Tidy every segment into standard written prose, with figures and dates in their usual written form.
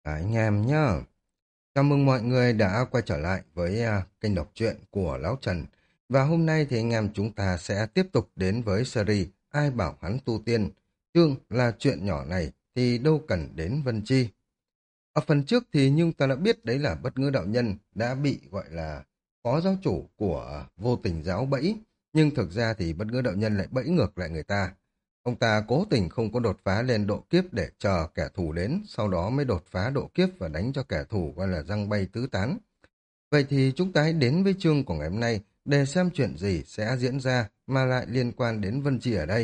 Anh em nhá. Chào mừng mọi người đã quay trở lại với kênh đọc truyện của Lão Trần. Và hôm nay thì anh em chúng ta sẽ tiếp tục đến với series Ai bảo hắn tu tiên. Chương là chuyện nhỏ này thì đâu cần đến Vân Chi. Ở phần trước thì nhưng ta đã biết đấy là Bất Ngữ Đạo Nhân đã bị gọi là phó giáo chủ của Vô Tình Giáo bẫy. Nhưng thực ra thì Bất Ngữ Đạo Nhân lại bẫy ngược lại người ta. Ông ta cố tình không có đột phá lên độ kiếp để chờ kẻ thù đến, sau đó mới đột phá độ kiếp và đánh cho kẻ thù gọi là răng bay tứ tán. Vậy thì chúng ta hãy đến với chương của ngày hôm nay để xem chuyện gì sẽ diễn ra mà lại liên quan đến Vân Chi ở đây.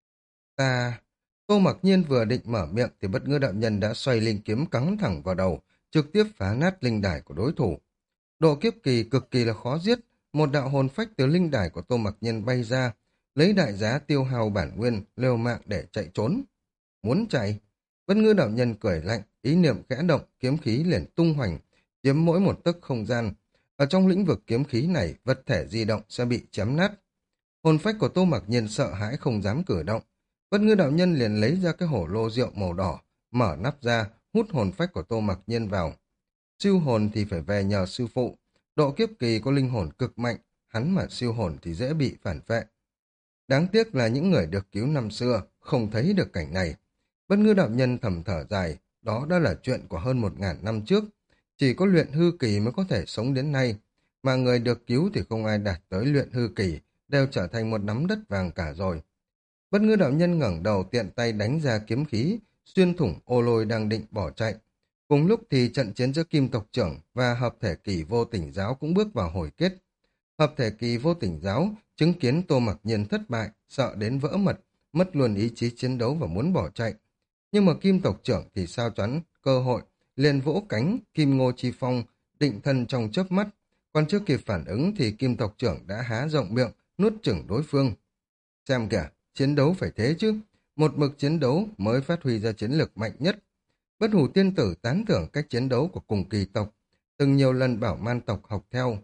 Ta... Tô Mặc Nhiên vừa định mở miệng thì Bất Ngữ Đạo Nhân đã xoay linh kiếm cắm thẳng vào đầu, trực tiếp phá nát linh đài của đối thủ. Độ kiếp kỳ cực kỳ là khó giết, một đạo hồn phách từ linh đài của Tô Mặc Nhiên bay ra, lấy đại giá tiêu hao bản nguyên, liều mạng để chạy trốn. Muốn chạy? Bất Ngữ Đạo Nhân cười lạnh, ý niệm khẽ động, kiếm khí liền tung hoành, chiếm mỗi một tấc không gian. Ở trong lĩnh vực kiếm khí này, vật thể di động sẽ bị chém nát. Hồn phách của Tô Mặc Nhiên sợ hãi không dám cử động. Bất Ngữ Đạo Nhân liền lấy ra cái hổ lô rượu màu đỏ, mở nắp ra, hút hồn phách của Tô Mặc Nhiên vào. Siêu hồn thì phải về nhờ sư phụ. Độ kiếp kỳ có linh hồn cực mạnh, hắn mà siêu hồn thì dễ bị phản vệ. Đáng tiếc là những người được cứu năm xưa không thấy được cảnh này. Bất Ngữ Đạo Nhân thầm thở dài, đó đã là chuyện của hơn 1000 năm trước. Chỉ có luyện hư kỳ mới có thể sống đến nay, mà người được cứu thì không ai đạt tới luyện hư kỳ, đều trở thành một nắm đất vàng cả rồi. Bất Ngữ Đạo Nhân ngẩng đầu tiện tay đánh ra kiếm khí, xuyên thủng ô lôi đang định bỏ chạy. Cùng lúc thì trận chiến giữa Kim tộc trưởng và hợp thể kỳ Vô Tình Giáo cũng bước vào hồi kết. Hợp thể kỳ Vô Tình Giáo chứng kiến Tô Mặc Nhiên thất bại, sợ đến vỡ mật, mất luôn ý chí chiến đấu và muốn bỏ chạy. Nhưng mà Kim tộc trưởng thì sao choán cơ hội, liền vỗ cánh Kim Ngô Chi Phong, định thân trong chớp mắt. Còn chưa kịp phản ứng thì Kim tộc trưởng đã há rộng miệng, nuốt chửng đối phương. Xem kìa, chiến đấu phải thế chứ. Một mực chiến đấu mới phát huy ra chiến lược mạnh nhất. Bất Hủ Tiên Tử tán thưởng cách chiến đấu của cùng kỳ tộc, từng nhiều lần bảo man tộc học theo.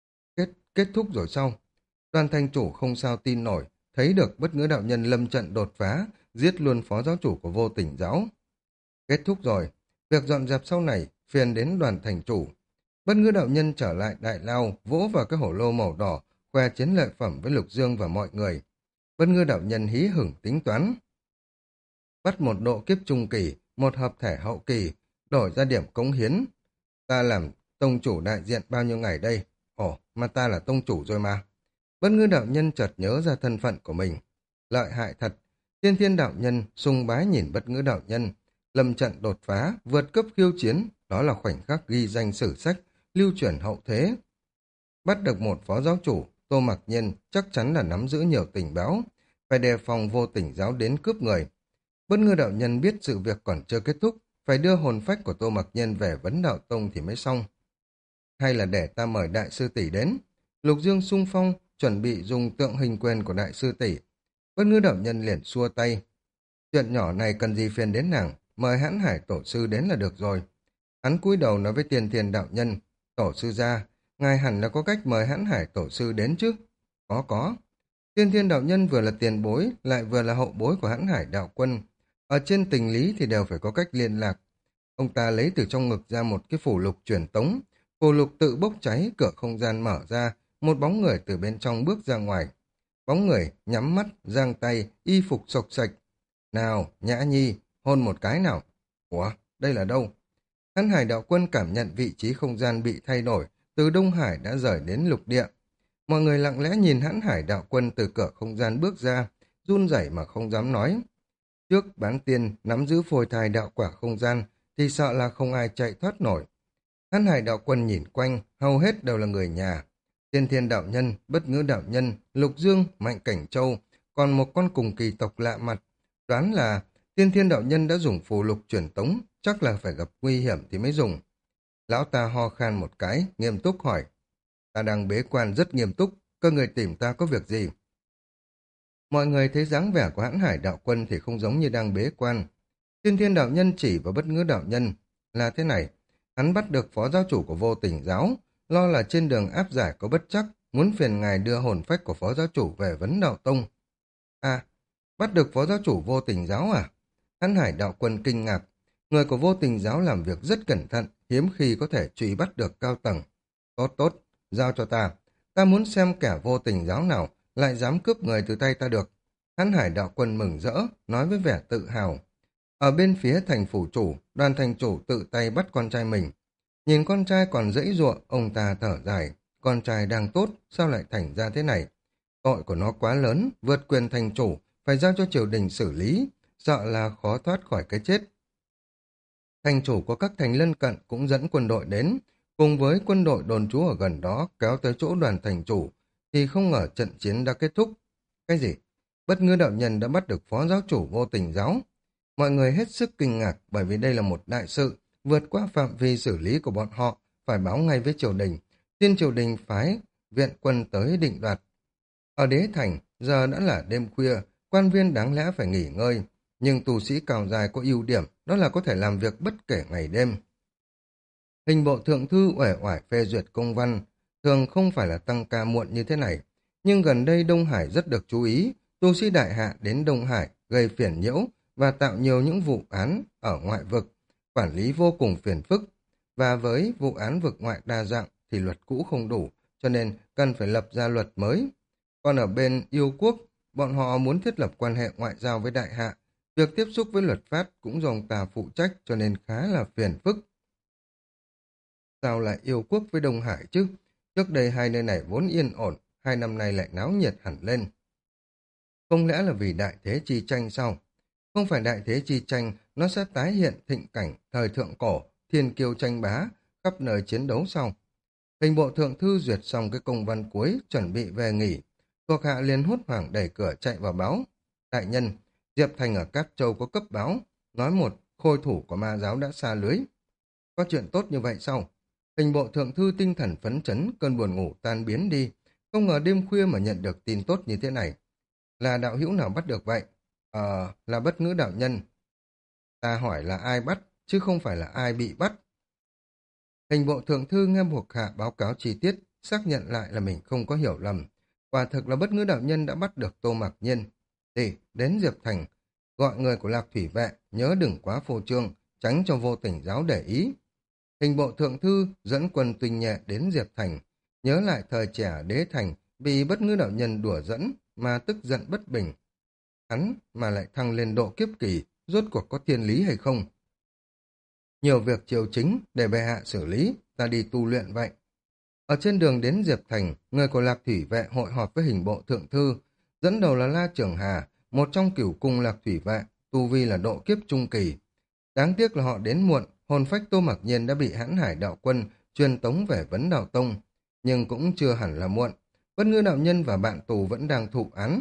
Kết thúc rồi sau. Đoàn thành chủ không sao tin nổi, thấy được Bất Ngữ Đạo Nhân lâm trận đột phá, giết luôn phó giáo chủ của Vô Tình Giáo. Kết thúc rồi, việc dọn dẹp sau này phiền đến đoàn thành chủ. Bất Ngữ Đạo Nhân trở lại đại lao, vỗ vào cái hổ lô màu đỏ, khoe chiến lợi phẩm với Lục Dương và mọi người. Bất Ngữ Đạo Nhân hí hửng tính toán. Bắt một độ kiếp trung kỳ, một hợp thể hậu kỳ, đổi ra điểm cống hiến. Ta làm tông chủ đại diện bao nhiêu ngày đây? Ồ, mà ta là tông chủ rồi mà. Bất Ngữ Đạo Nhân chợt nhớ ra thân phận của mình. Lợi hại thật. Tiên Thiên Đạo Nhân sùng bái nhìn Bất Ngữ Đạo Nhân. Lâm trận đột phá, vượt cấp khiêu chiến. Đó là khoảnh khắc ghi danh sử sách, lưu truyền hậu thế. Bắt được một phó giáo chủ, Tô Mặc Nhiên chắc chắn là nắm giữ nhiều tình báo. Phải đề phòng Vô Tình Giáo đến cướp người. Bất Ngư Đạo Nhân biết sự việc còn chưa kết thúc, phải đưa hồn phách của Tô Mặc Nhiên về Vấn Đạo Tông thì mới xong. Hay là để ta mời Đại sư tỷ đến. Lục Dương sung phong, chuẩn bị dùng tượng hình quyền của Đại sư tỷ. Bất Ngư Đạo Nhân liền xua tay. Chuyện nhỏ này cần gì phiền đến nàng, mời Hãn Hải Tổ sư đến là được rồi. Hắn cúi đầu nói với Tiền Thiên Đạo Nhân, Tổ sư gia, ngài hẳn là có cách mời Hãn Hải Tổ sư đến chứ? Có. Tiên Thiên Đạo Nhân vừa là tiền bối, lại vừa là hậu bối của Hãn Hải Đạo Quân. Ở trên tình lý thì đều phải có cách liên lạc. Ông ta lấy từ trong ngực ra một cái phủ lục truyền tống. Phủ lục tự bốc cháy, cửa không gian mở ra, một bóng người từ bên trong bước ra ngoài. Bóng người nhắm mắt, giang tay, y phục sộc sạch. Nào, Nhã Nhi, hôn một cái nào. Ủa, đây là đâu? Hãn Hải Đạo Quân cảm nhận vị trí không gian bị thay đổi, từ Đông Hải đã rời đến lục địa. Mọi người lặng lẽ nhìn Hãn Hải Đạo Quân từ cửa không gian bước ra, run rẩy mà không dám nói. Trước bán tiên nắm giữ phôi thai đạo quả không gian thì sợ là không ai chạy thoát nổi. Hãn Hải Đạo Quân nhìn quanh, hầu hết đều là người nhà. Tiên Thiên Đạo Nhân, Bất Ngữ Đạo Nhân, Lục Dương, Mạnh Cảnh Châu, còn một con cùng kỳ tộc lạ mặt. Đoán là Tiên Thiên Đạo Nhân đã dùng phù lục truyền tống, chắc là phải gặp nguy hiểm thì mới dùng. Lão ta ho khan một cái, nghiêm túc hỏi. Ta đang bế quan rất nghiêm túc, các người tìm ta có việc gì? Mọi người thấy dáng vẻ của Hãn Hải Đạo Quân thì không giống như đang bế quan. Tiên Thiên Đạo Nhân chỉ vào Bất Ngữ Đạo Nhân là thế này, hắn bắt được phó giáo chủ của Vô Tình Giáo, lo là trên đường áp giải có bất trắc, muốn phiền ngài đưa hồn phách của phó giáo chủ về Vấn Đạo Tông. À, bắt được phó giáo chủ Vô Tình Giáo à? Hãn Hải Đạo Quân kinh ngạc, Người của vô tình giáo làm việc rất cẩn thận, hiếm khi có thể truy bắt được cao tầng. Tốt tốt, giao cho ta. Ta muốn xem kẻ vô tình giáo nào lại dám cướp người từ tay ta được. Hán Hải đạo quân mừng rỡ, nói với vẻ tự hào. Ở bên phía thành phủ chủ, đoàn thành chủ tự tay bắt con trai mình. Nhìn con trai còn giãy giụa, ông ta thở dài. Con trai đang tốt, sao lại thành ra thế này? Tội của nó quá lớn, vượt quyền thành chủ, phải giao cho triều đình xử lý, sợ là khó thoát khỏi cái chết. Thành chủ của các thành lân cận cũng dẫn quân đội đến, cùng với quân đội đồn trú ở gần đó kéo tới chỗ đoàn thành chủ, thì không ngờ trận chiến đã kết thúc. Cái gì? Bất ngư đạo nhân đã bắt được phó giáo chủ vô tình giáo. Mọi người hết sức kinh ngạc bởi vì đây là một đại sự, vượt qua phạm vi xử lý của bọn họ, phải báo ngay với triều đình. Xin triều đình phái viện quân tới định đoạt. Ở đế thành, giờ đã là đêm khuya, quan viên đáng lẽ phải nghỉ ngơi, nhưng tù sĩ cao dài có ưu điểm, đó là có thể làm việc bất kể ngày đêm. Hình bộ thượng thư uể oải phê duyệt công văn, thường không phải là tăng ca muộn như thế này, nhưng gần đây Đông Hải rất được chú ý, tu sĩ đại hạ đến Đông Hải gây phiền nhiễu và tạo nhiều những vụ án ở ngoại vực, quản lý vô cùng phiền phức, và với vụ án vực ngoại đa dạng thì luật cũ không đủ, cho nên cần phải lập ra luật mới. Còn ở bên yêu quốc, bọn họ muốn thiết lập quan hệ ngoại giao với đại hạ, việc tiếp xúc với luật pháp cũng do ông ta phụ trách cho nên khá là phiền phức. Sao lại yêu quốc với Đông Hải chứ? Trước đây hai nơi này vốn yên ổn, 2 năm nay lại náo nhiệt hẳn lên. Không lẽ là vì đại thế chi tranh sao? Không phải đại thế chi tranh, nó sẽ tái hiện thịnh cảnh thời thượng cổ, thiên kiêu tranh bá, khắp nơi chiến đấu sau. Hình bộ thượng thư duyệt xong cái công văn cuối, chuẩn bị về nghỉ. Thuộc hạ liền hốt hoảng đẩy cửa chạy vào báo. Đại nhân, Diệp Thành ở Cát Châu có cấp báo, nói một khôi thủ của ma giáo đã xa lưới. Có chuyện tốt như vậy sao? Hình bộ thượng thư tinh thần phấn chấn, cơn buồn ngủ tan biến đi. Không ngờ đêm khuya mà nhận được tin tốt như thế này. Là đạo hữu nào bắt được vậy? Là Bất Ngữ đạo nhân. Ta hỏi là ai bắt, chứ không phải là ai bị bắt. Hình bộ thượng thư nghe buộc hạ báo cáo chi tiết, xác nhận lại là mình không có hiểu lầm. Quả thực là Bất Ngữ đạo nhân đã bắt được Tô Mặc Nhiên. Thì đến Diệp Thành, gọi người của Lạc Thủy Vệ, nhớ đừng quá phô trương, tránh cho vô tình giáo để ý. Hình bộ thượng thư dẫn quân tinh nhuệ đến Diệp Thành, nhớ lại thời trẻ đế thành bị Bất Ngữ đạo nhân đùa dẫn mà tức giận bất bình. Hắn mà lại thăng lên độ kiếp kỳ, rốt cuộc có thiên lý hay không? Nhiều việc triều chính để bệ hạ xử lý, ta đi tu luyện vậy. Ở trên đường đến Diệp Thành, người của Lạc Thủy Vệ hội họp với hình bộ thượng thư, dẫn đầu là La Trường Hà, một trong cửu cung Lạc Thủy Vệ, tu vi là độ kiếp trung kỳ. Đáng tiếc là họ đến muộn, hồn phách Tô Mặc Nhiên đã bị Hãn Hải đạo quân truyền tống về Vấn Đạo Tông, nhưng cũng chưa hẳn là muộn. Bất Ngư đạo nhân và bạn tù vẫn đang thụ án.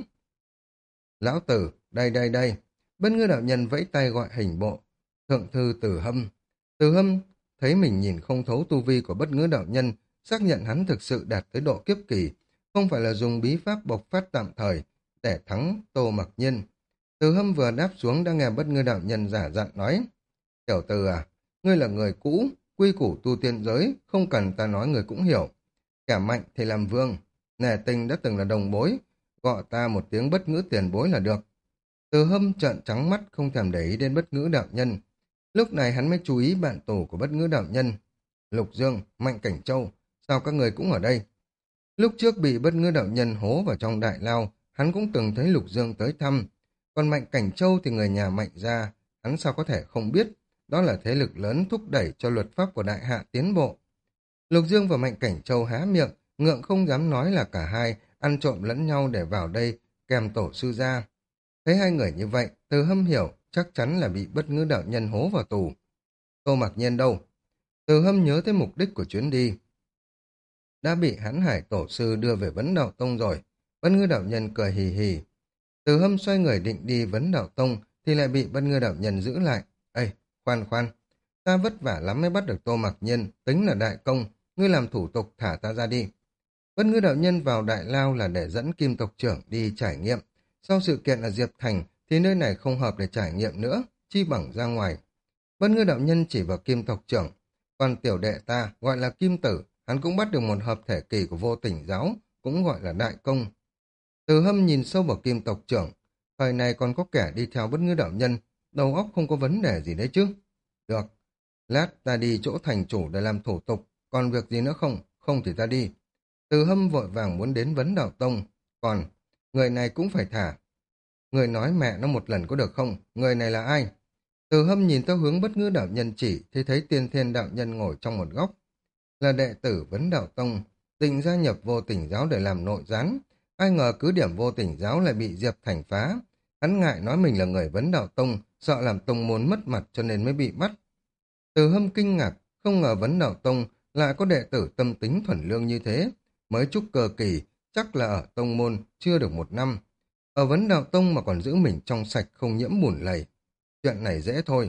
Lão tử, đây đây đây. Bất Ngư đạo nhân vẫy tay gọi hình bộ. Thượng thư Từ Hâm. Từ Hâm thấy mình nhìn không thấu tu vi của Bất Ngư đạo nhân, xác nhận hắn thực sự đạt tới độ kiếp kỳ, không phải là dùng bí pháp bộc phát tạm thời để thắng Tô Mặc Nhiên. Từ Hâm vừa đáp xuống đã nghe Bất Ngư đạo nhân giả dặn nói: Tiểu Từ à, ngươi là người cũ, quy củ tu tiên giới, không cần ta nói người cũng hiểu. Kẻ mạnh thì làm vương, nể tình đã từng là đồng bối, gọi ta một tiếng Bất Ngữ tiền bối là được. Từ Hâm trợn trắng mắt không thèm để ý đến Bất Ngữ đạo nhân. Lúc này hắn mới chú ý bạn tù của Bất Ngữ đạo nhân. Lục Dương, Mạnh Cảnh Châu, sao các người cũng ở đây? Lúc trước bị Bất Ngữ đạo nhân hố vào trong đại lao, hắn cũng từng thấy Lục Dương tới thăm. Còn Mạnh Cảnh Châu thì người nhà Mạnh gia, hắn sao có thể không biết, đó là thế lực lớn thúc đẩy cho luật pháp của đại hạ tiến bộ. Lục Dương và Mạnh Cảnh Châu há miệng, ngượng không dám nói là cả hai ăn trộm lẫn nhau để vào đây kèm tổ sư gia. Thấy hai người như vậy, Từ Hâm hiểu chắc chắn là bị Bất Ngữ đạo nhân hố vào tù. Tô Mặc Nhiên đâu? Từ Hâm nhớ tới mục đích của chuyến đi. Đã bị Hán Hải tổ sư đưa về Vấn Đạo Tông rồi. Bất Ngữ đạo nhân cười hì hì. Từ Hâm xoay người định đi Vấn Đạo Tông thì lại bị Bất Ngữ đạo nhân giữ lại. Ê, khoan khoan, ta vất vả lắm mới bắt được Tô Mặc Nhiên, tính là đại công, ngươi làm thủ tục thả ta ra đi. Bất Ngữ đạo nhân vào đại lao là để dẫn Kim tộc trưởng đi trải nghiệm. Sau sự kiện ở Diệp Thành thì nơi này không hợp để trải nghiệm nữa, chi bằng ra ngoài. Bất Ngữ đạo nhân chỉ vào Kim tộc trưởng, còn tiểu đệ ta gọi là Kim Tử, hắn cũng bắt được một hợp thể kỳ của vô tình giáo, cũng gọi là đại công. Từ Hâm nhìn sâu vào Kim tộc trưởng, thời này còn có kẻ đi theo Bất Ngữ đạo nhân, đầu óc không có vấn đề gì đấy chứ. Được, lát ta đi chỗ thành chủ để làm thủ tục, còn việc gì nữa không? Không thì ta đi. Từ Hâm vội vàng muốn đến Vấn Đạo Tông, còn người này cũng phải thả. Người nói mẹ nó một lần có được không? Người này là ai? Từ Hâm nhìn theo hướng Bất Ngữ đạo nhân chỉ thì thấy Tiên Thiên đạo nhân ngồi trong một góc. Là đệ tử Vấn Đạo Tông, định gia nhập Vô Tình giáo để làm nội gián. Ai ngờ cứ điểm Vô Tình giáo lại bị Diệp Thành phá. Hắn ngại nói mình là người Vấn Đạo Tông, sợ làm tông môn mất mặt cho nên mới bị bắt. Từ Hâm kinh ngạc, không ngờ Vấn Đạo Tông lại có đệ tử tâm tính thuần lương như thế. Mới trúc cơ kỳ, chắc là ở tông môn chưa được 1 năm. Ở Vấn Đạo Tông mà còn giữ mình trong sạch không nhiễm bùn lầy. Chuyện này dễ thôi.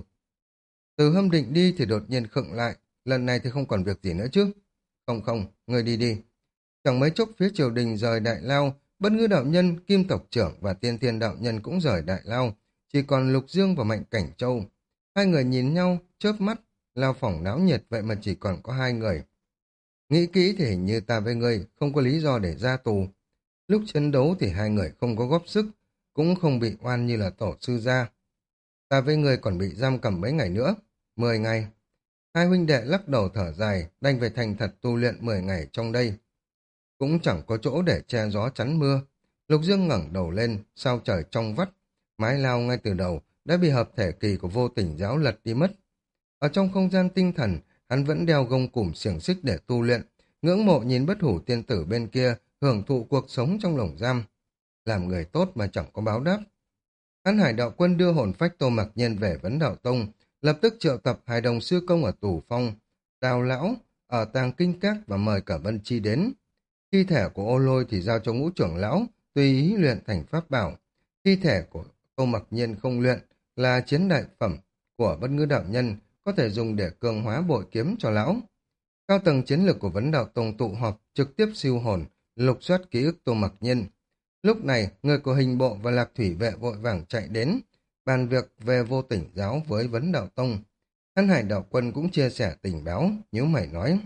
Từ Hâm định đi thì đột nhiên khựng lại. Lần này thì không còn việc gì nữa chứ. Không không, người đi đi. Chẳng mấy chốc phía triều đình rời Đại Lao, Bất Ngữ đạo nhân, Kim tộc trưởng và Tiên Thiên đạo nhân cũng rời Đại Lao. Chỉ còn Lục Dương và Mạnh Cảnh Châu. Hai người nhìn nhau, chớp mắt. Lao phỏng náo nhiệt vậy mà chỉ còn có hai người. Nghĩ kỹ thì hình như ta với ngươi không có lý do để ra tù. Lúc chiến đấu thì hai người không có góp sức, cũng không bị oan như là tổ sư gia. Ta với ngươi còn bị giam cầm mấy ngày nữa. 10 ngày. Hai huynh đệ lắc đầu thở dài, đành phải thành thật tu luyện 10 ngày trong đây. Cũng chẳng có chỗ để che gió chắn mưa. Lục Dương ngẩng đầu lên, sao trời trong vắt. Mái lao ngay từ đầu đã bị hợp thể kỳ của Vô Tình giáo lật đi mất. Ở trong không gian tinh thần, hắn vẫn đeo gông cùm xiềng xích để tu luyện, ngưỡng mộ nhìn Bất Hủ tiên tử bên kia, hưởng thụ cuộc sống trong lồng giam. Làm người tốt mà chẳng có báo đáp. Hắn Hải đạo quân đưa hồn phách Tô Mặc Nhiên về Vấn Đạo Tông, lập tức triệu tập hai đồng sư công ở Tù Phong, Đào Lão, ở Tàng Kinh Các và mời cả Vân Chi đến. Thi thể của Ô Lôi thì giao cho Ngũ trưởng lão, tùy ý luyện thành pháp bảo. Thi thể của Tô Mặc Nhiên không luyện là chiến đại phẩm của Bất Ngữ đạo nhân, có thể dùng để cường hóa bội kiếm cho lão. Cao tầng chiến lược của Vấn Đạo Tông tụ họp trực tiếp siêu hồn, lục soát ký ức Tô Mặc Nhiên. Lúc này, người của hình bộ và lạc thủy vệ vội vàng chạy đến, bàn việc về Vô Tình giáo với Vấn Đạo Tông. Hân Hải đạo quân cũng chia sẻ tình báo, nhíu mày nói.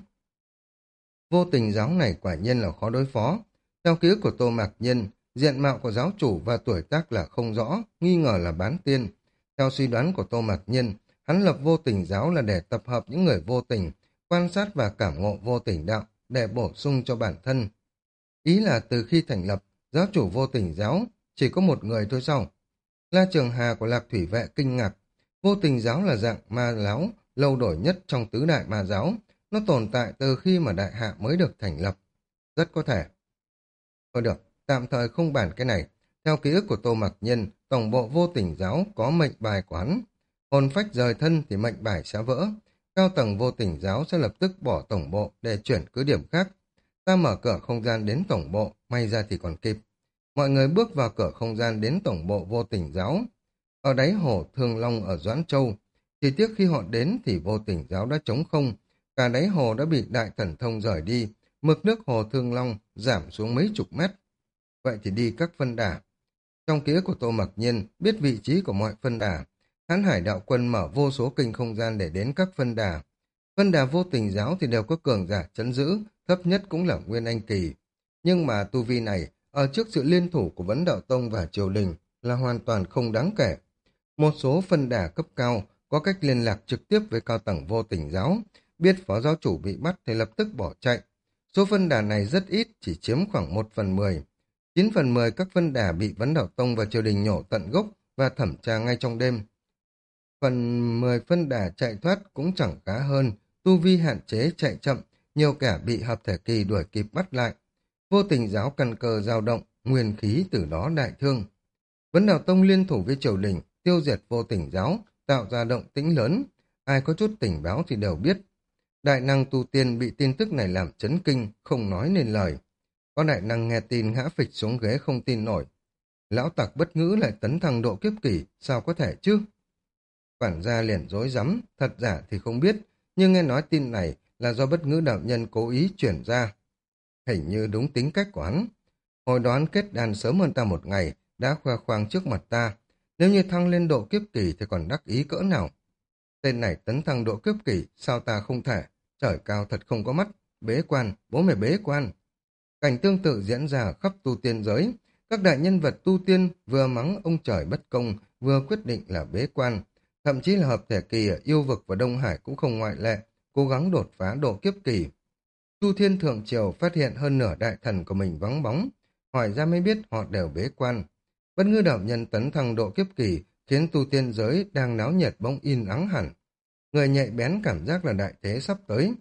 Vô Tình giáo này quả nhiên là khó đối phó. Theo ký ức của Tô Mạc Nhiên, diện mạo của giáo chủ và tuổi tác là không rõ, nghi ngờ là bán tiên. Theo suy đoán của Tô Mạc Nhiên, hắn lập Vô Tình giáo là để tập hợp những người vô tình, quan sát và cảm ngộ vô tình đạo để bổ sung cho bản thân. Ý là từ khi thành lập, giáo chủ Vô Tình giáo chỉ có một người thôi sao? La Trường Hà của Lạc Thủy Vệ kinh ngạc. Vô Tình giáo là dạng ma giáo lâu đổi nhất trong tứ đại ma giáo. Nó tồn tại từ khi mà đại hạ mới được thành lập. Rất có thể. Thôi được, tạm thời không bàn cái này. Theo ký ức của Tô Mặc Nhiên, tổng bộ Vô Tình giáo có mệnh bài của hắn. Hồn phách rời thân thì mệnh bài sẽ vỡ. Cao tầng Vô Tình giáo sẽ lập tức bỏ tổng bộ để chuyển cứ điểm khác. Ta mở cửa không gian đến tổng bộ, may ra thì còn kịp. Mọi người bước vào cửa không gian đến tổng bộ Vô Tình giáo. Ở đáy hồ Thương Long ở Doãn Châu, chỉ tiếc khi họ đến thì Vô Tình giáo đã trống không. Cả đáy hồ đã bị đại thần thông rời đi, mực nước hồ Thương Long giảm xuống mấy chục mét. Vậy thì đi các phân đà. Trong ký ức của Tô Mặc Nhiên, biết vị trí của mọi phân đà, Hán Hải đạo quân mở vô số kinh không gian để đến các phân đà. Phân đà Vô Tình giáo thì đều có cường giả trấn giữ, thấp nhất cũng là Nguyên Anh kỳ. Nhưng mà tu vi này, ở trước sự liên thủ của Vấn Đạo Tông và triều đình là hoàn toàn không đáng kể. Một số phân đà cấp cao có cách liên lạc trực tiếp với cao tầng Vô Tình giáo, biết phó giáo chủ bị bắt thì lập tức bỏ chạy. Số phân đà này rất ít, chỉ chiếm khoảng 1/10. 9/10 các phân đà bị Vấn Đạo Tông và triều đình nhổ tận gốc và thẩm tra ngay trong đêm. 10 phân đà chạy thoát cũng chẳng khá hơn, tu vi hạn chế chạy chậm, nhiều kẻ bị hợp thể kỳ đuổi kịp bắt lại. Vô Tình giáo căn cơ dao động, nguyên khí từ đó đại thương. Vấn Đạo Tông liên thủ với triều đình, tiêu diệt Vô Tình giáo, tạo ra động tĩnh lớn. Ai có chút tình báo thì đều biết. Đại năng tu tiên bị tin tức này làm chấn kinh, không nói nên lời. Có đại năng nghe tin ngã phịch xuống ghế không tin nổi. Lão tặc Bất Ngữ lại tấn thăng độ kiếp kỷ, sao có thể chứ? Quản gia liền rối rắm, thật giả thì không biết, nhưng nghe nói tin này là do Bất Ngữ đạo nhân cố ý chuyển ra. Hình như đúng tính cách của hắn. Hồi đoán kết đàn sớm hơn ta 1 ngày, đã khoe khoang trước mặt ta. Nếu như thăng lên độ kiếp kỳ thì còn đắc ý cỡ nào? Tên này tấn thăng độ kiếp kỷ, sao ta không thể? Trời cao thật không có mắt. Bế quan, bố mày bế quan. Cảnh tương tự diễn ra ở khắp tu tiên giới. Các đại nhân vật tu tiên vừa mắng ông trời bất công, vừa quyết định là bế quan. Thậm chí là hợp thể kỳ ở yêu vực và Đông Hải cũng không ngoại lệ, cố gắng đột phá độ kiếp kỳ. Chu Thiên Thượng Triều phát hiện hơn nửa đại thần của mình vắng bóng, hỏi ra mới biết họ đều bế quan. Bất ngư đạo nhân tấn thăng độ kiếp kỳ, khiến tu tiên giới đang náo nhiệt bỗng im ắng hẳn. Người nhạy bén cảm giác là đại thế sắp tới.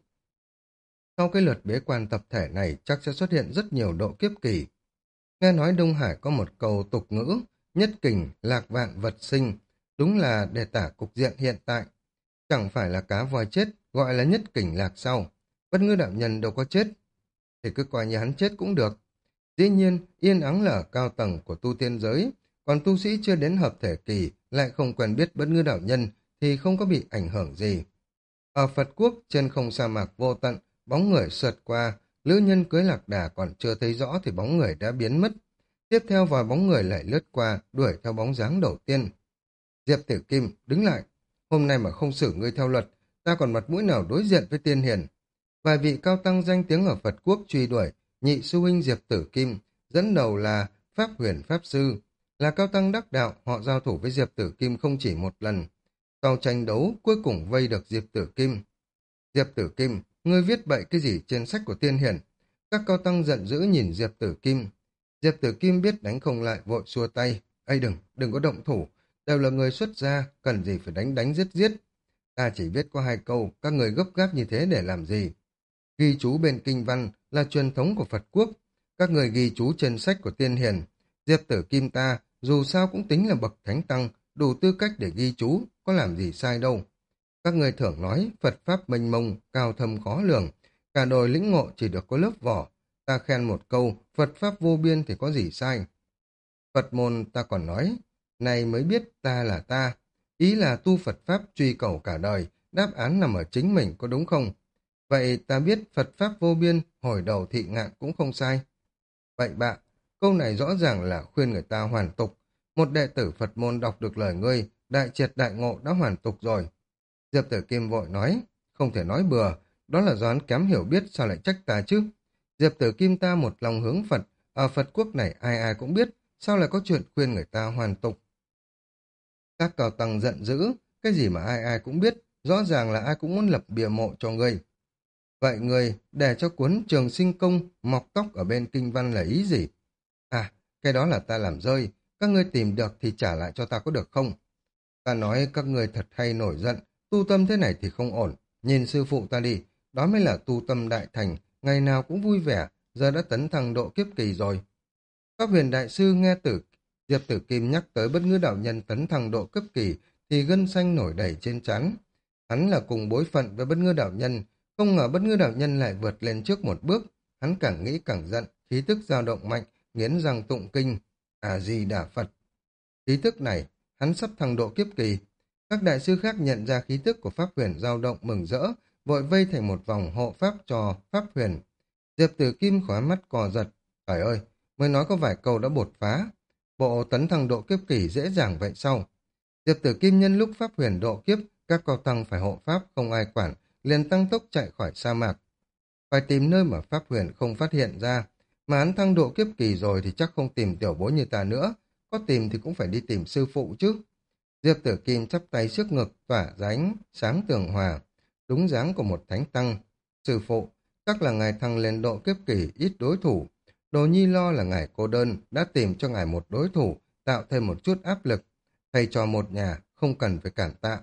Sau cái lượt bế quan tập thể này chắc sẽ xuất hiện rất nhiều độ kiếp kỳ. Nghe nói Đông Hải có một câu tục ngữ, nhất kình, lạc vạn vật sinh, đúng là để tả cục diện hiện tại. Chẳng phải là cá voi chết, gọi là nhất kình lạc sau. Bất ngư đạo nhân đâu có chết, thì cứ coi như hắn chết cũng được. Dĩ nhiên, yên ắng là ở cao tầng của tu tiên giới, còn tu sĩ chưa đến hợp thể kỳ lại không quen biết bất ngư đạo nhân thì không có bị ảnh hưởng gì. Ở Phật quốc, trên không sa mạc vô tận, bóng người sượt qua, lữ nhân cưới lạc đà còn chưa thấy rõ thì bóng người đã biến mất. Tiếp theo vài bóng người lại lướt qua, đuổi theo bóng dáng đầu tiên. Diệp Tử Kim, đứng lại. Hôm nay mà không xử ngươi theo luật, ta còn mặt mũi nào đối diện với tiên hiền. Vài vị cao tăng danh tiếng ở Phật quốc truy đuổi, nhị sư huynh Diệp Tử Kim, dẫn đầu là Pháp Huyền Pháp Sư. Là cao tăng đắc đạo, họ giao thủ với Diệp Tử Kim không chỉ một lần. Sau tranh đấu, cuối cùng vây được Diệp Tử Kim. Diệp Tử Kim, ngươi viết bậy cái gì trên sách của tiên hiền? Các cao tăng giận dữ nhìn Diệp Tử Kim. Diệp Tử Kim biết đánh không lại vội xua tay. Ây đừng có động thủ. Đều là người xuất gia, cần gì phải đánh đánh giết giết. Ta chỉ biết có hai câu, các người gấp gáp như thế để làm gì? Ghi chú bên kinh văn là truyền thống của Phật quốc. Các người ghi chú trên sách của tiên hiền. Diệp Tử Kim ta, dù sao cũng tính là bậc thánh tăng, đủ tư cách để ghi chú, có làm gì sai đâu. Các người thường nói Phật Pháp mênh mông, cao thâm khó lường, cả đời lĩnh ngộ chỉ được có lớp vỏ. Ta khen một câu, Phật Pháp vô biên thì có gì sai. Phật môn ta còn nói, này mới biết ta là ta. Ý là tu Phật Pháp truy cầu cả đời, đáp án nằm ở chính mình có đúng không? Vậy ta biết Phật Pháp vô biên, hồi đầu thị ngạn cũng không sai. Vậy bạ, câu này rõ ràng là khuyên người ta hoàn tục. Một đệ tử Phật môn đọc được lời ngươi, đại triệt đại ngộ đã hoàn tục rồi. Diệp Tử Kim vội nói, không thể nói bừa, đó là do hắn kém hiểu biết sao lại trách ta chứ. Diệp Tử Kim ta một lòng hướng Phật, ở Phật quốc này ai ai cũng biết, sao lại có chuyện khuyên người ta hoàn tục. Các cao tăng giận dữ, cái gì mà ai ai cũng biết, rõ ràng là ai cũng muốn lập bia mộ cho ngươi. Vậy ngươi để cho cuốn Trường Sinh Công mọc tóc ở bên kinh văn là ý gì? À, cái đó là ta làm rơi, các ngươi tìm được thì trả lại cho ta có được không? Ta nói các ngươi thật hay nổi giận, tu tâm thế này thì không ổn, nhìn sư phụ ta đi, đó mới là tu tâm đại thành, ngày nào cũng vui vẻ, giờ đã tấn thăng độ kiếp kỳ rồi. Các huyền đại sư nghe Diệp Tử Kim nhắc tới bất ngữ đạo nhân tấn thăng độ cấp kỳ thì gân xanh nổi đầy trên trán. Hắn là cùng bối phận với bất ngữ đạo nhân, không ngờ bất ngữ đạo nhân lại vượt lên trước một bước. Hắn càng nghĩ càng giận, khí tức dao động mạnh, nghiến răng tụng kinh. A-di-đà Phật. Khí tức này, hắn sắp thăng độ kiếp kỳ. Các đại sư khác nhận ra khí tức của Pháp Huyền dao động mừng rỡ, vội vây thành một vòng hộ pháp cho Pháp Huyền. Diệp Tử Kim khóe mắt cò giật. Trời ơi, mới nói có vài câu đã bột phá. Bộ tấn thăng độ kiếp kỳ dễ dàng vậy sao? Diệp Tử Kim nhân lúc Pháp Huyền độ kiếp, các cao tăng phải hộ pháp không ai quản, liền tăng tốc chạy khỏi sa mạc. Phải tìm nơi mà Pháp Huyền không phát hiện ra, mà hắn thăng độ kiếp kỳ rồi thì chắc không tìm tiểu bối như ta nữa, có tìm thì cũng phải đi tìm sư phụ chứ. Diệp Tử Kim chắp tay trước ngực, tỏa ra ánh sáng tường hòa, đúng dáng của một thánh tăng. Sư phụ, chắc là ngài thăng lên độ kiếp kỳ ít đối thủ. Đồ Nhi lo là ngài cô đơn, đã tìm cho ngài một đối thủ, tạo thêm một chút áp lực. Thầy trò một nhà, không cần phải cản tạ.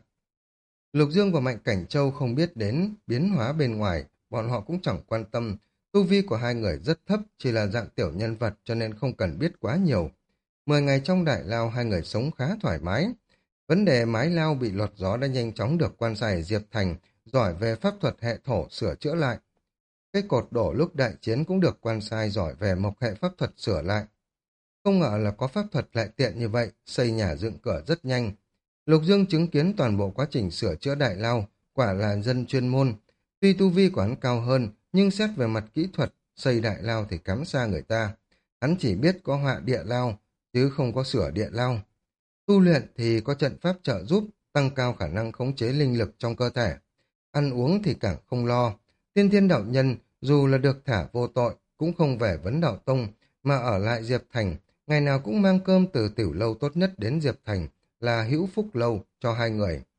Lục Dương và Mạnh Cảnh Châu không biết đến biến hóa bên ngoài, bọn họ cũng chẳng quan tâm. Tu vi của hai người rất thấp, chỉ là dạng tiểu nhân vật cho nên không cần biết quá nhiều. 10 ngày trong đại lao hai người sống khá thoải mái. Vấn đề mái lao bị lọt gió đã nhanh chóng được quan sai Diệp Thành, giỏi về pháp thuật hệ thổ sửa chữa lại. Cái cột đổ lúc đại chiến cũng được quan sai giỏi về mộc hệ pháp thuật sửa lại. Không ngờ là có pháp thuật lại tiện như vậy, xây nhà dựng cửa rất nhanh. Lục Dương chứng kiến toàn bộ quá trình sửa chữa đại lao, quả là dân chuyên môn. Tuy tu vi của hắn cao hơn, nhưng xét về mặt kỹ thuật, xây đại lao thì kém xa người ta. Hắn chỉ biết có họa địa lao, chứ không có sửa địa lao. Tu luyện thì có trận pháp trợ giúp, tăng cao khả năng khống chế linh lực trong cơ thể. Ăn uống thì càng không lo. Tiên Thiên đạo nhân, dù là được thả vô tội, cũng không về vấn đạo tông, mà ở lại Diệp Thành, ngày nào cũng mang cơm từ tiểu lâu tốt nhất đến Diệp Thành, là hữu phúc lâu cho hai người.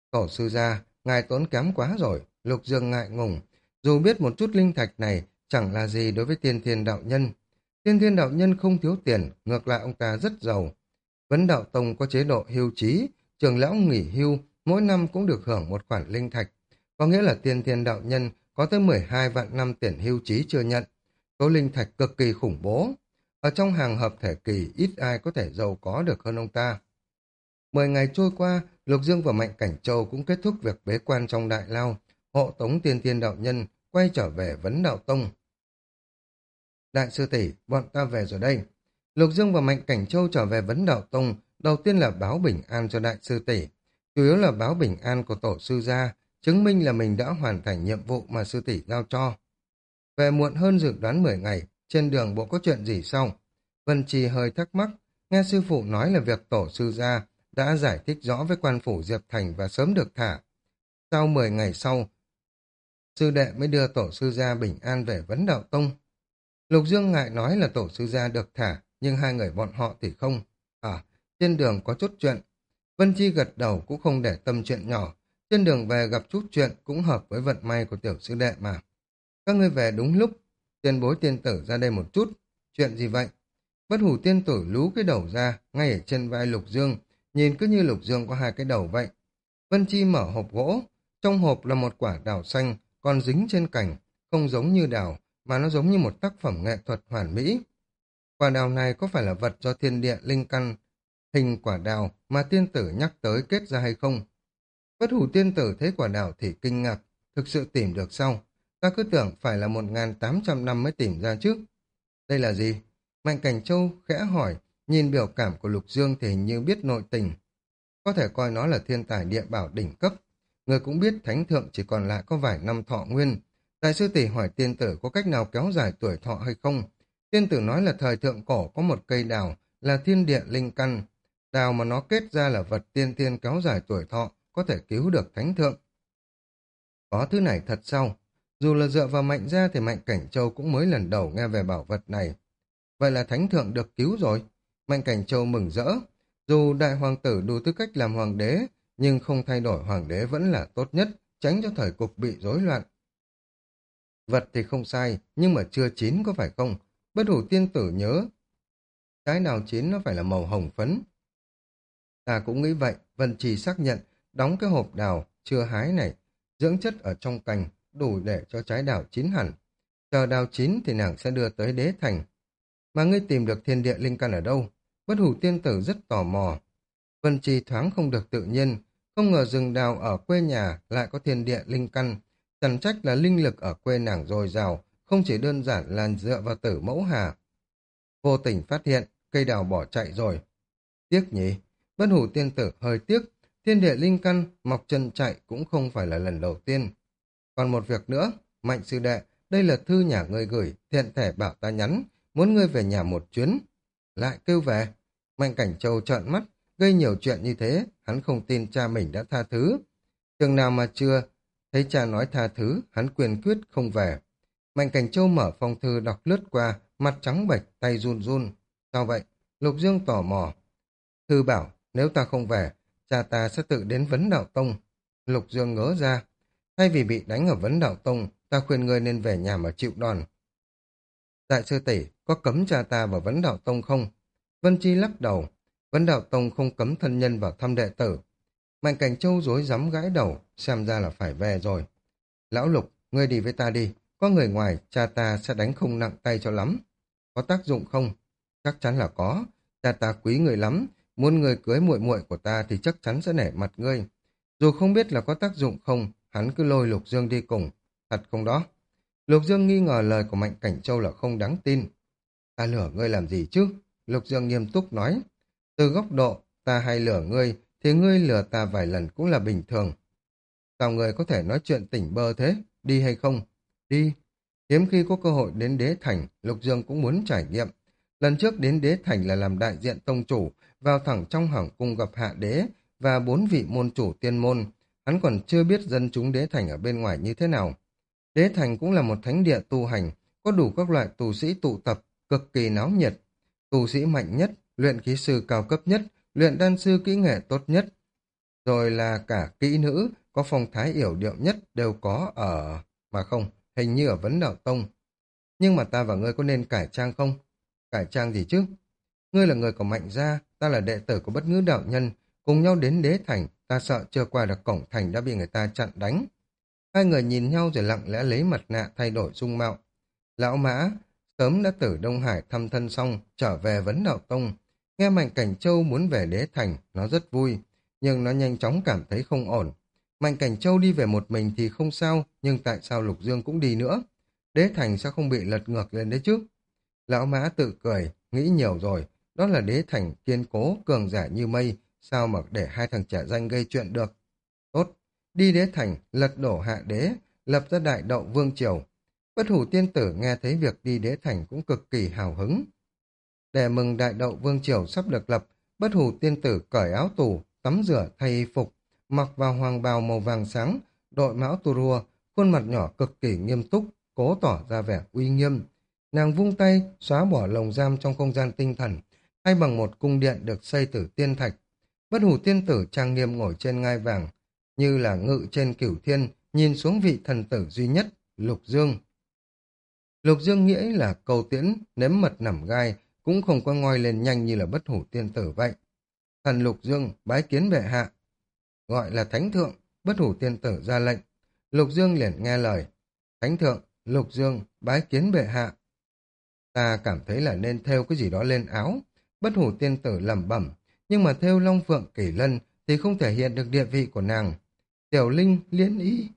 Tổ sư gia, ngài tốn kém quá rồi, Lục Dương ngại ngùng. Dù biết một chút linh thạch này chẳng là gì đối với tiên thiên đạo nhân. Tiên thiên đạo nhân không thiếu tiền, ngược lại ông ta rất giàu. Vấn Đạo Tông có chế độ hưu trí, trưởng lão nghỉ hưu, mỗi năm cũng được hưởng một khoản linh thạch. Có nghĩa là tiên thiên đạo nhân có tới 12 vạn năm tiền hưu trí chưa nhận. Số linh thạch cực kỳ khủng bố. Ở trong hàng hợp thể kỳ, ít ai có thể giàu có được hơn ông ta. 10 ngày trôi qua, Lục Dương và Mạnh Cảnh Châu cũng kết thúc việc bế quan trong đại lao, hộ tống tiên thiên đạo nhân, quay trở về Vấn Đạo Tông. Đại sư tỷ, bọn ta về rồi đây. Lục Dương và Mạnh Cảnh Châu trở về Vấn Đạo Tông, đầu tiên là báo bình an cho đại sư tỷ, chủ yếu là báo bình an của tổ sư gia, chứng minh là mình đã hoàn thành nhiệm vụ mà sư tỷ giao cho. Về muộn hơn dự đoán 10 ngày, trên đường bộ có chuyện gì sau? Vân Trì hơi thắc mắc, nghe sư phụ nói là việc tổ sư gia đã giải thích rõ với quan phủ Diệp Thành và sớm được thả. Sau 10 ngày sau, sư đệ mới đưa tổ sư gia bình an về Vấn Đạo Tông. Lục Dương ngại nói là tổ sư gia được thả, nhưng hai người bọn họ thì không. Trên đường có chút chuyện. Vân Chi gật đầu cũng không để tâm chuyện nhỏ. Trên đường về gặp chút chuyện cũng hợp với vận may của tiểu sư đệ mà. Các ngươi về đúng lúc. Tiền bối tiên tử ra đây một chút. Chuyện gì vậy? Bất hủ tiên tử lú cái đầu ra, ngay ở trên vai Lục Dương. Nhìn cứ như Lục Dương có hai cái đầu vậy. Vân Chi mở hộp gỗ. Trong hộp là một quả đào xanh, còn dính trên cành. Không giống như đào, mà nó giống như một tác phẩm nghệ thuật hoàn mỹ. Quả đào này có phải là vật do thiên địa linh căn hình quả đào mà tiên tử nhắc tới kết ra hay không? Bất hủ tiên tử thấy quả đào thì kinh ngạc, thực sự tìm được sau. Ta cứ tưởng phải là 1.800 năm mới tìm ra chứ. Đây là gì? Mạnh Cảnh Châu khẽ hỏi, nhìn biểu cảm của Lục Dương thì hình như biết nội tình. Có thể coi nó là thiên tài địa bảo đỉnh cấp. Người cũng biết thánh thượng chỉ còn lại có vài năm thọ nguyên. Đại sư tỷ hỏi tiên tử có cách nào kéo dài tuổi thọ hay không? Tiên tử nói là thời thượng cổ có một cây đào là thiên địa linh căn. Đào mà nó kết ra là vật tiên thiên kéo dài tuổi thọ, có thể cứu được thánh thượng. Có thứ này thật sao? Dù là dựa vào Mạnh gia thì Mạnh Cảnh Châu cũng mới lần đầu nghe về bảo vật này. Vậy là thánh thượng được cứu rồi. Mạnh Cảnh Châu mừng rỡ. Dù đại hoàng tử đủ tư cách làm hoàng đế, nhưng không thay đổi hoàng đế vẫn là tốt nhất, tránh cho thời cục bị rối loạn. Vật thì không sai, nhưng mà chưa chín có phải không? Bất hủ tiên tử nhớ, trái nào chín nó phải là màu hồng phấn. Ta cũng nghĩ vậy, Vân Trì xác nhận, đóng cái hộp đào chưa hái này, dưỡng chất ở trong cành, đủ để cho trái đào chín hẳn. Chờ đào chín thì nàng sẽ đưa tới đế thành. Mà ngươi tìm được thiên địa linh căn ở đâu? Bất hủ tiên tử rất tò mò. Vân Trì thoáng không được tự nhiên, không ngờ rừng đào ở quê nhà lại có thiên địa linh căn. Chẳng trách là linh lực ở quê nàng dồi dào, không chỉ đơn giản là dựa vào Tử Mẫu Hà. Vô tình phát hiện, cây đào bỏ chạy rồi. Tiếc nhỉ? Bất hủ tiên tử hơi tiếc, thiên địa linh căn mọc chân chạy cũng không phải là lần đầu tiên. Còn một việc nữa, Mạnh sư đệ, đây là thư nhà ngươi gửi, thiện thể bảo ta nhắn, muốn ngươi về nhà một chuyến. Lại kêu về. Mạnh Cảnh Châu trợn mắt, gây nhiều chuyện như thế, hắn không tin cha mình đã tha thứ. Chừng nào mà chưa thấy cha nói tha thứ, hắn quyền quyết không về. Mạnh Cảnh Châu mở phong thư đọc lướt qua, mặt trắng bệch, tay run run. Sao vậy? Lục Dương tò mò. Thư bảo, nếu ta không về, cha ta sẽ tự đến Vấn Đạo Tông. Lục Dương ngớ ra. Thay vì bị đánh ở Vấn Đạo Tông, ta khuyên ngươi nên về nhà mà chịu đòn. Đại sư tỷ, có cấm cha ta vào Vấn Đạo Tông không? Vân Chi lắc đầu. Vấn Đạo Tông không cấm thân nhân vào thăm đệ tử. Mạnh Cảnh Châu rối rắm gãi đầu, xem ra là phải về rồi. Lão Lục, ngươi đi với ta đi, có người ngoài, cha ta sẽ đánh không nặng tay cho lắm. Có tác dụng không? Chắc chắn là có, cha ta quý người lắm, muốn người cưới muội muội của ta thì chắc chắn sẽ nể mặt ngươi. Dù không biết là có tác dụng không, hắn cứ lôi Lục Dương đi cùng, thật không đó? Lục Dương nghi ngờ lời của Mạnh Cảnh Châu là không đáng tin. Ta lừa ngươi làm gì chứ? Lục Dương nghiêm túc nói. Từ góc độ, ta hay lừa ngươi, thì ngươi lừa ta vài lần cũng là bình thường. Sao ngươi có thể nói chuyện tỉnh bơ thế? Đi hay không? Đi. Hiếm khi có cơ hội đến Đế Thành, Lục Dương cũng muốn trải nghiệm. Lần trước đến Đế Thành là làm đại diện tông chủ, vào thẳng trong hoàng cung gặp Hạ Đế và 4 vị môn chủ tiên môn. Hắn còn chưa biết dân chúng Đế Thành ở bên ngoài như thế nào. Đế Thành cũng là một thánh địa tu hành, có đủ các loại tu sĩ tụ tập, cực kỳ náo nhiệt. Tu sĩ mạnh nhất, luyện khí sư cao cấp nhất, luyện đan sư kỹ nghệ tốt nhất. rồi là cả kỹ nữ, có phong thái yểu điệu nhất đều có ở... Mà không, hình như ở Vấn Đạo Tông. Nhưng mà ta và ngươi có nên cải trang không? Cải trang gì chứ? Ngươi là người của Mạnh gia, ta là đệ tử của Bất Ngữ đạo nhân, cùng nhau đến đế thành, ta sợ chưa qua được cổng thành đã bị người ta chặn đánh. Hai người nhìn nhau rồi lặng lẽ lấy mặt nạ thay đổi dung mạo. Lão Mã sớm đã từ Đông Hải thăm thân xong, trở về Vấn Đạo Tông. Nghe Mạnh Cảnh Châu muốn về đế thành, nó rất vui, nhưng nó nhanh chóng cảm thấy không ổn. Mạnh Cảnh Châu đi về một mình thì không sao, nhưng tại sao Lục Dương cũng đi nữa? Đế thành sẽ không bị lật ngược lên đấy chứ? Lão Mã tự cười, nghĩ nhiều rồi, đó là đế thành kiên cố, cường giả như mây, sao mà để hai thằng trẻ danh gây chuyện được. Tốt, đi đế thành, lật đổ hạ đế, lập ra đại đậu vương triều. Bất hủ tiên tử nghe thấy việc đi đế thành cũng cực kỳ hào hứng. Để mừng đại đậu vương triều sắp được lập, bất hủ tiên tử cởi áo tù, tắm rửa thay y phục, mặc vào hoàng bào màu vàng sáng, đội mão tu rua, khuôn mặt nhỏ cực kỳ nghiêm túc, cố tỏ ra vẻ uy nghiêm. Nàng vung tay, xóa bỏ lồng giam trong không gian tinh thần, hay bằng một cung điện được xây từ tiên thạch. Bất hủ tiên tử trang nghiêm ngồi trên ngai vàng, như là ngự trên cửu thiên, nhìn xuống vị thần tử duy nhất, Lục Dương. Lục Dương nghĩ là câu tiễn, nếm mật nằm gai, cũng không có ngoi lên nhanh như là bất hủ tiên tử vậy. Thần Lục Dương bái kiến bệ hạ, gọi là thánh thượng, bất hủ tiên tử ra lệnh. Lục Dương liền nghe lời. Thánh thượng, Lục Dương bái kiến bệ hạ. Ta cảm thấy là nên thêu cái gì đó lên áo. Bất hủ tiên tử lẩm bẩm, nhưng mà thêu long phượng kỳ lân thì không thể hiện được địa vị của nàng. Tiểu Linh, Liên Y.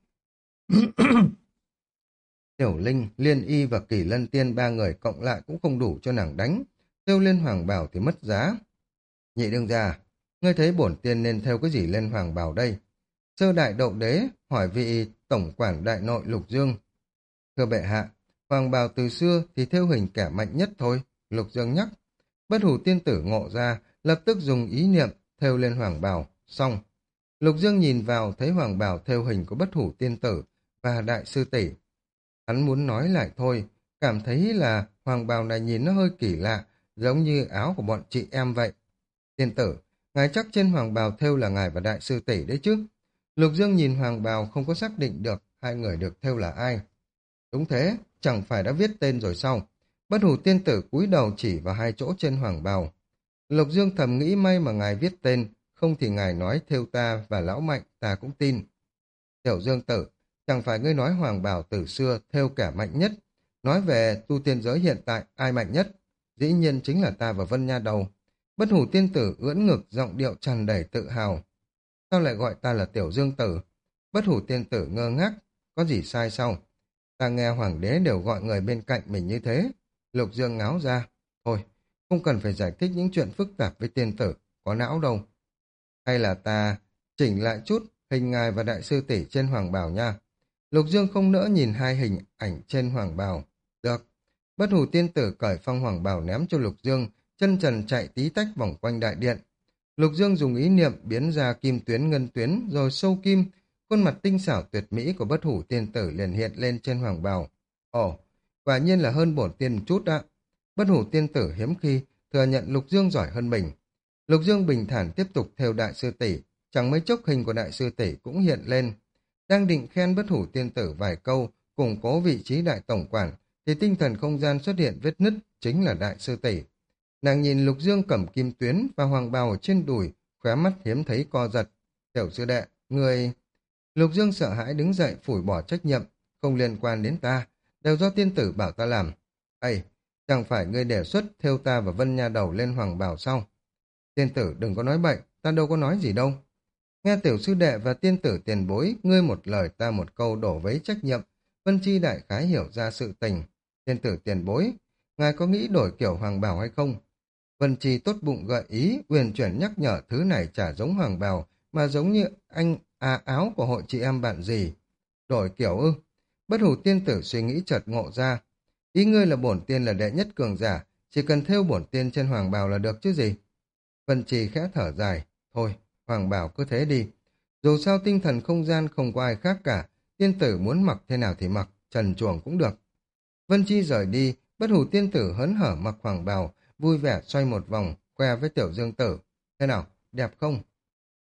Tiểu Linh, Liên Y và Kỳ Lân Tiên ba người cộng lại cũng không đủ cho nàng đánh. Thêu lên hoàng bào thì mất giá. Nhị đương gia, ngươi thấy bổn tiên nên thêu cái gì lên hoàng bào đây? Sơ đại đậu đế hỏi vị tổng quản đại nội Lục Dương. Thưa bệ hạ, hoàng bào từ xưa thì thêu hình kẻ mạnh nhất thôi, Lục Dương nhắc. Bất hủ tiên tử ngộ ra, lập tức dùng ý niệm thêu lên hoàng bào, xong. Lục Dương nhìn vào thấy hoàng bào thêu hình của bất hủ tiên tử và đại sư tỷ. Hắn muốn nói lại thôi, cảm thấy là hoàng bào này nhìn nó hơi kỳ lạ, giống như áo của bọn chị em vậy. Tiên tử, ngài chắc trên hoàng bào thêu là ngài và đại sư tỷ đấy chứ? Lục Dương nhìn hoàng bào không có xác định được hai người được thêu là ai. Đúng thế, chẳng phải đã viết tên rồi sao? Bất hủ tiên tử cúi đầu chỉ vào hai chỗ trên hoàng bào. Lục Dương thầm nghĩ may mà ngài viết tên, không thì ngài nói thêu ta và lão Mạnh ta cũng tin. Tiểu Dương tử, chẳng phải ngươi nói hoàng bào từ xưa thêu kẻ mạnh nhất. Nói về tu tiên giới hiện tại ai mạnh nhất? Dĩ nhiên chính là ta và Vân Nha Đầu. Bất hủ tiên tử ưỡn ngực giọng điệu tràn đầy tự hào. Sao lại gọi ta là Tiểu Dương tử? Bất hủ tiên tử ngơ ngác, có gì sai sao? Ta nghe hoàng đế đều gọi người bên cạnh mình như thế. Lục Dương ngáo ra. Thôi, không cần phải giải thích những chuyện phức tạp với tiên tử, có não đâu. Hay là ta chỉnh lại chút hình ngài và đại sư tỷ trên hoàng bào nha. Lục Dương không nỡ nhìn hai hình ảnh trên hoàng bào. Được. Bất hủ tiên tử cởi phong hoàng bào ném cho Lục Dương, chân trần chạy tí tách vòng quanh đại điện. Lục Dương dùng ý niệm biến ra kim tuyến ngân tuyến rồi sâu kim, khuôn mặt tinh xảo tuyệt mỹ của bất hủ tiên tử liền hiện lên trên hoàng bào. Ồ, quả nhiên là hơn bổn tiên một chút ạ. Bất hủ tiên tử hiếm khi thừa nhận Lục Dương giỏi hơn mình. Lục Dương bình thản tiếp tục theo đại sư tỷ, chẳng mấy chốc hình của đại sư tỷ cũng hiện lên. Đang định khen bất hủ tiên tử vài câu, củng cố vị trí đại tổng quản, thì tinh thần không gian xuất hiện vết nứt, chính là đại sư tỷ. Nàng nhìn Lục Dương cầm kim tuyến và hoàng bào ở trên đùi, khóe mắt hiếm thấy co giật. Tiểu sư đệ, người... Lục Dương sợ hãi đứng dậy phủi bỏ trách nhiệm, không liên quan đến ta, đều do tiên tử bảo ta làm. Ây, chẳng phải ngươi đề xuất theo ta và Vân Nha Đầu lên hoàng bào sao? Tiên tử đừng có nói bậy, ta đâu có nói gì đâu. Nghe tiểu sư đệ và tiên tử tiền bối, ngươi một lời ta một câu đổ vấy trách nhiệm, Vân Chi đại khái hiểu ra sự tình. Tiên tử tiền bối, ngài có nghĩ đổi kiểu hoàng bào hay không? Vân Chi tốt bụng gợi ý, uyển chuyển nhắc nhở thứ này chả giống hoàng bào, mà giống như áo của hội chị em bạn gì. Đổi kiểu ư? Bất hủ tiên tử suy nghĩ chợt ngộ ra. Ý ngươi là bổn tiên là đệ nhất cường giả, chỉ cần thêu bổn tiên trên hoàng bào là được chứ gì? Vân Trì khẽ thở dài. Thôi, hoàng bào cứ thế đi. Dù sao tinh thần không gian không có ai khác cả, tiên tử muốn mặc thế nào thì mặc, trần truồng cũng được. Vân Chi rời đi, bất hủ tiên tử hớn hở mặc hoàng bào, vui vẻ xoay một vòng, khoe với tiểu dương tử. Thế nào, đẹp không?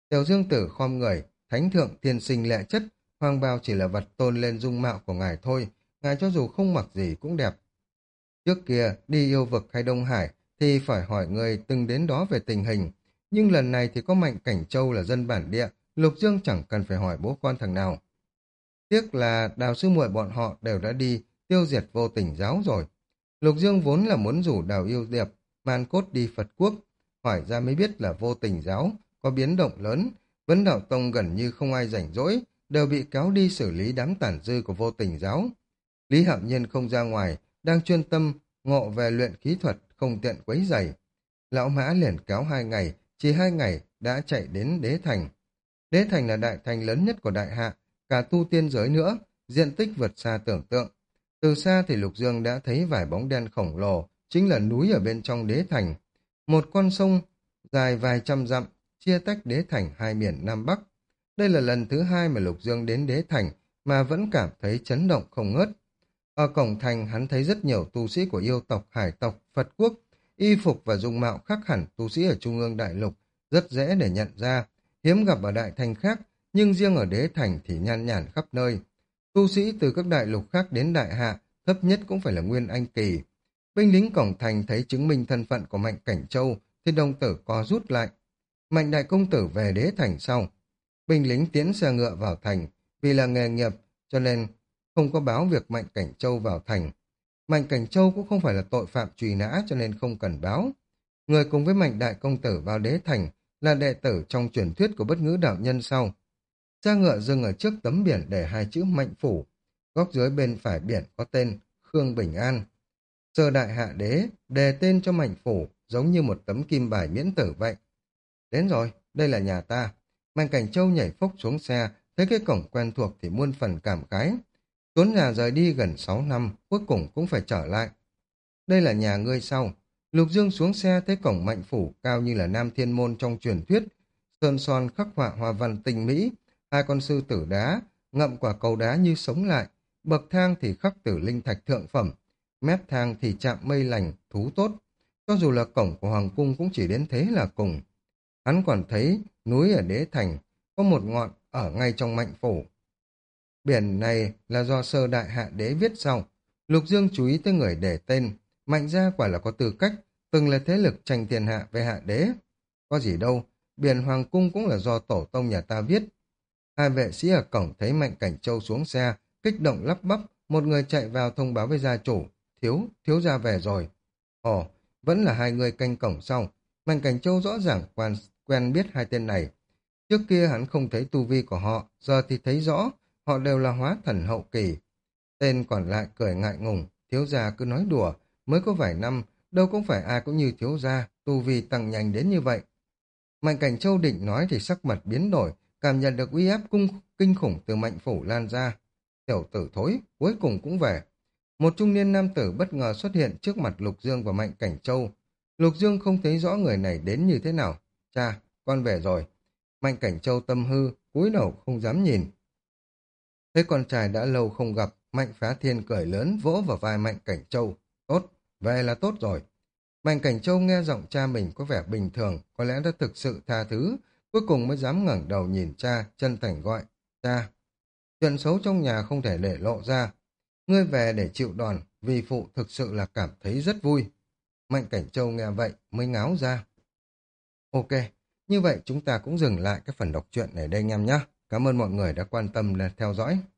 Tiểu Dương Tử khom người, thánh thượng thiên sinh lệ chất, hoàng bào chỉ là vật tôn lên dung mạo của ngài thôi, ngài cho dù không mặc gì cũng đẹp. Trước kia, đi yêu vực hay Đông Hải thì phải hỏi người từng đến đó về tình hình. Nhưng lần này thì có Mạnh Cảnh Châu là dân bản địa, Lục Dương chẳng cần phải hỏi bố con thằng nào. Tiếc là Đào sư muội bọn họ đều đã đi tiêu diệt Vô Tình giáo rồi. Lục Dương vốn là muốn rủ Đào Yêu Diệp, Man Cốt đi Phật Quốc, hỏi ra mới biết là Vô Tình giáo có biến động lớn, Vấn Đạo Tông gần như không ai rảnh rỗi, đều bị kéo đi xử lý đám tàn dư của Vô Tình giáo. Lý Hạo Nhiên không ra ngoài, đang chuyên tâm ngộ về luyện khí thuật, không tiện quấy rầy. Lão Mã liền kéo 2 ngày, chỉ 2 ngày đã chạy đến Đế Thành. Đế Thành là đại thành lớn nhất của đại hạ, cả tu tiên giới nữa, diện tích vượt xa tưởng tượng. Từ xa thì Lục Dương đã thấy vài bóng đen khổng lồ, chính là núi ở bên trong Đế Thành. Một con sông dài vài trăm dặm, chia tách Đế Thành hai miền Nam Bắc. Đây là lần thứ 2 mà Lục Dương đến Đế Thành, mà vẫn cảm thấy chấn động không ngớt. Ở cổng thành hắn thấy rất nhiều tu sĩ của yêu tộc, hải tộc, Phật quốc, y phục và dung mạo khác hẳn tu sĩ ở Trung ương Đại Lục, rất dễ để nhận ra, hiếm gặp ở đại thành khác, nhưng riêng ở Đế Thành thì nhan nhản khắp nơi. Tu sĩ từ các đại lục khác đến đại hạ, thấp nhất cũng phải là Nguyên Anh Kỳ. Binh lính cổng thành thấy chứng minh thân phận của Mạnh Cảnh Châu, thì đồng tử co rút lại. Mạnh đại công tử về Đế Thành sau. Binh lính tiến xe ngựa vào thành, vì là nghề nghiệp, cho nên không có báo việc Mạnh Cảnh Châu vào thành. Mạnh Cảnh Châu cũng không phải là tội phạm truy nã cho nên không cần báo. Người cùng với Mạnh đại công tử vào Đế Thành là đệ tử trong truyền thuyết của Bất Ngữ đạo nhân sau. Xe ngựa dừng ở trước tấm biển để 2 chữ Mạnh Phủ. Góc dưới bên phải biển có tên Khương Bình An. Sơ đại hạ đế đề tên cho Mạnh Phủ giống như một tấm kim bài miễn tử vậy. Đến rồi, đây là nhà ta. Mạnh Cảnh Châu nhảy phốc xuống xe, thấy cái cổng quen thuộc thì muôn phần cảm khái. Trốn nhà rời đi gần 6 năm, cuối cùng cũng phải trở lại. Đây là nhà ngươi sau. Lục Dương xuống xe thấy cổng Mạnh Phủ cao như là Nam Thiên Môn trong truyền thuyết. Sơn son khắc họa hoa văn tinh mỹ, 2 con sư tử đá, ngậm quả cầu đá như sống lại. Bậc thang thì khắc tử linh thạch thượng phẩm, mép thang thì chạm mây lành, thú tốt. Cho dù là cổng của Hoàng Cung cũng chỉ đến thế là cùng. Hắn còn thấy núi ở Đế Thành, có một ngọn ở ngay trong Mạnh Phủ. Biển này là do sơ đại hạ đế viết sau. Lục Dương chú ý tới người để tên. Mạnh gia quả là có tư cách, từng là thế lực tranh thiên hạ về hạ đế. Có gì đâu, biển Hoàng Cung cũng là do tổ tông nhà ta viết. 2 vệ sĩ ở cổng thấy Mạnh Cảnh Châu xuống xe, kích động lắp bắp, một người chạy vào thông báo với gia chủ. Thiếu gia về rồi. Ồ, vẫn là 2 người canh cổng sau. Mạnh Cảnh Châu rõ ràng quen biết 2 tên này. Trước kia hắn không thấy tu vi của họ, giờ thì thấy rõ, họ đều là hóa thần hậu kỳ. Tên còn lại cười ngại ngùng, thiếu gia cứ nói đùa, mới có vài năm, đâu cũng phải ai cũng như thiếu gia, tu vi tăng nhanh đến như vậy. Mạnh Cảnh Châu định nói thì sắc mặt biến đổi, cảm nhận được uy áp kinh khủng từ Mạnh Phủ lan ra. Tiểu tử thối, cuối cùng cũng về. Một trung niên nam tử bất ngờ xuất hiện trước mặt Lục Dương và Mạnh Cảnh Châu. Lục Dương không thấy rõ người này đến như thế nào. Cha, con về rồi. Mạnh Cảnh Châu tâm hư, cúi đầu không dám nhìn. Thấy con trai đã lâu không gặp, Mạnh Phá Thiên cười lớn vỗ vào vai Mạnh Cảnh Châu. Tốt, về là tốt rồi. Mạnh Cảnh Châu nghe giọng cha mình có vẻ bình thường, có lẽ đã thực sự tha thứ, cuối cùng mới dám ngẩng đầu nhìn cha, chân thành gọi. Cha, chuyện xấu trong nhà không thể để lộ ra. Ngươi về để chịu đòn, vì phụ thực sự là cảm thấy rất vui. Mạnh Cảnh Châu nghe vậy mới ngáo ra. Ok, như vậy chúng ta cũng dừng lại cái phần đọc truyện này đây anh em nhé. Cảm ơn mọi người đã quan tâm và theo dõi.